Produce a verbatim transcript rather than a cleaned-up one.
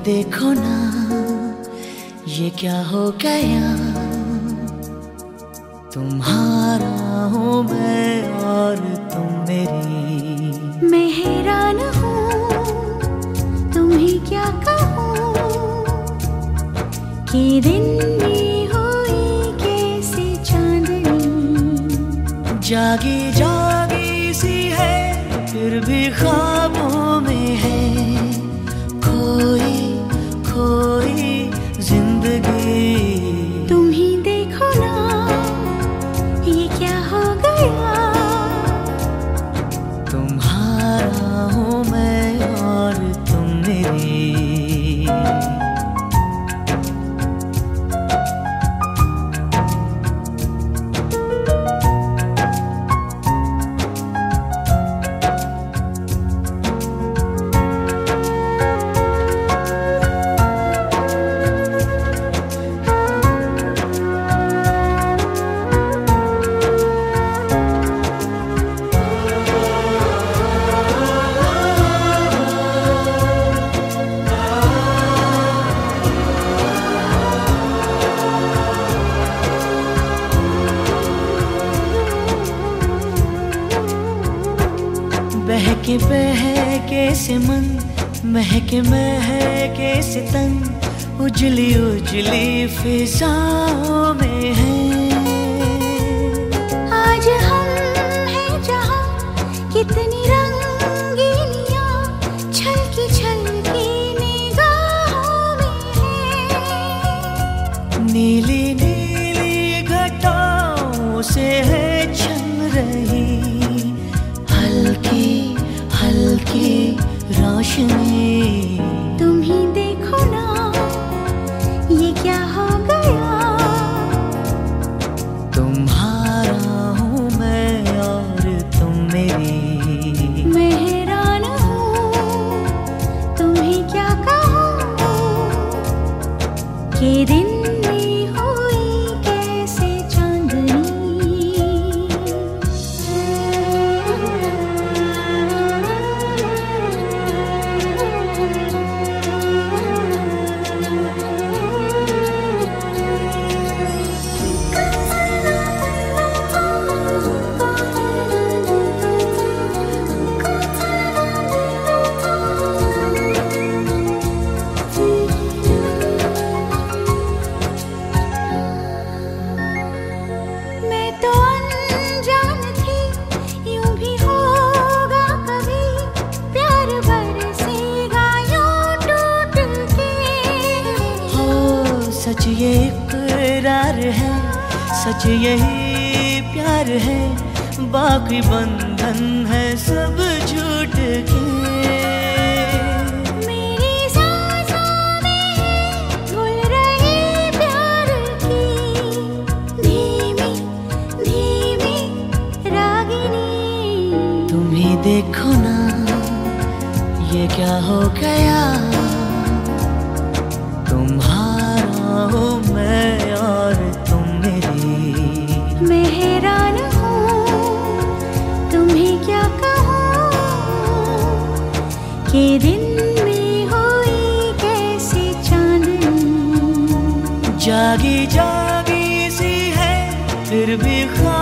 देखो ना ये क्या हो गया, तुम्हारा हूँ मैं और तुम मेरी। मैं हैरान हूँ तुम्हें क्या कहूँ कि दिन में हुई कैसे चांदनी। जागी जागी सी है फिर भी ख्वाबों में है खोई खोई जिंदगी। तुम ही देखो ना ये क्या हो गया, तुम्हारा हूँ मैं और तुम मेरी। बहके बहके से मन महके महके से तन उजली उजली फिजाओं में है। आज हम हैं जहाँ कितनी रंगीनियाँ छलकी छलकी निगाहों में है। नीली नीली घटाओं से है छन रही हल्की हल्की रोशनी। तुम ही देखो ना ये क्या हो गया, तुम्हारा हूँ मैं और तुम मेरी। मैं हैरान हूँ तुम्हें क्या कहूँ कि दिन में हुई कैसे चांदनी। सच ये इकरार है सच यही प्यार है बाकी बंधन है सब झूठ के। मेरी सांसों में घुल रही प्यार की धीमी धीमी रागिनी। तुम ही देखो ना ये क्या हो गया, तुम्हारा हूँ मैं और तुम मेरी। मैं हैरान हूँ तुम्हें क्या कहूँ कि दिन में हुई कैसे चांदनी। जागी जागी सी है फिर भी ख्वाब